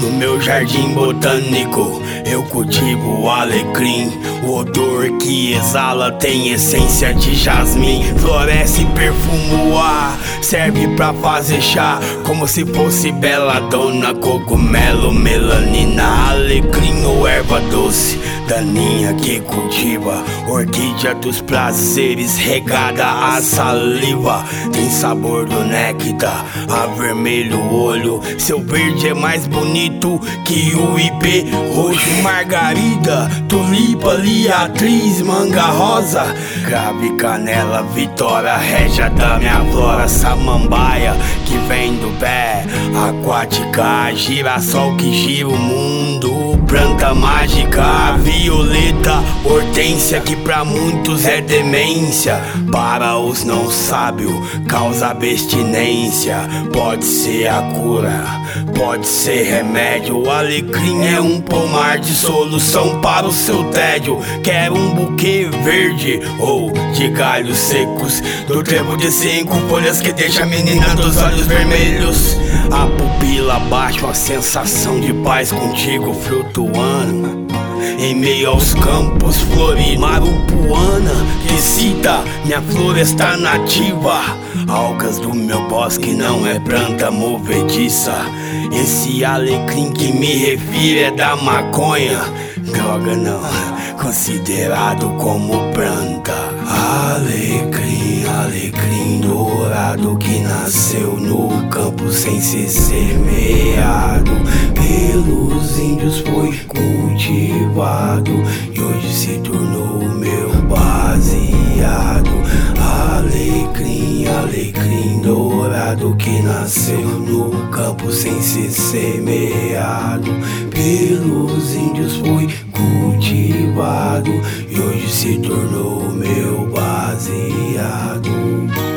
No meu jardim botânico eu cultivo o alecrim. O odor que exala tem essência de jasmim. Floresce e perfuma o ar, serve pra fazer chá, como se fosse beladona, cogumelo, melanina, alecrim ou erva doce, daninha que cultiva, orquídea dos prazeres regada a saliva. Tem sabor do néctar, avermelha o olho, seu verde é mais bonito que o ipê roxo. Margarida, tulipa, liatriz, manga rosa, crave, canela, vitória, régia da minha flora, samambaia que vem do pé, aquática, girassol que gira o mundo, planta mágica, violeta, hortência que pra muitos é demência, para os não sábios causa abstinência. Pode ser a cura, pode ser remédio. O alecrim é um pomar de solução para o seu tédio. Quer um buquê verde ou de galhos secos, do trevo de 5 folhas que deixa a menina dos olhos vermelhos. A pupila baixa, uma sensação de paz contigo flutuando em meio aos campos floridos. Marupuana que cita minha floresta nativa, algas do meu bosque não é planta movediça. Esse alecrim que me refiro é da maconha, droga não, considerado como planta. Alecrim, alecrim dourado que nasceu no campo sem ser semeado, pelos índios foi cultivado e hoje se tornou meu baseado. Alecrim, alecrim dourado que nasceu no campo sem ser semeado, pelos índios foi cultivado e hoje se tornou meu baseado.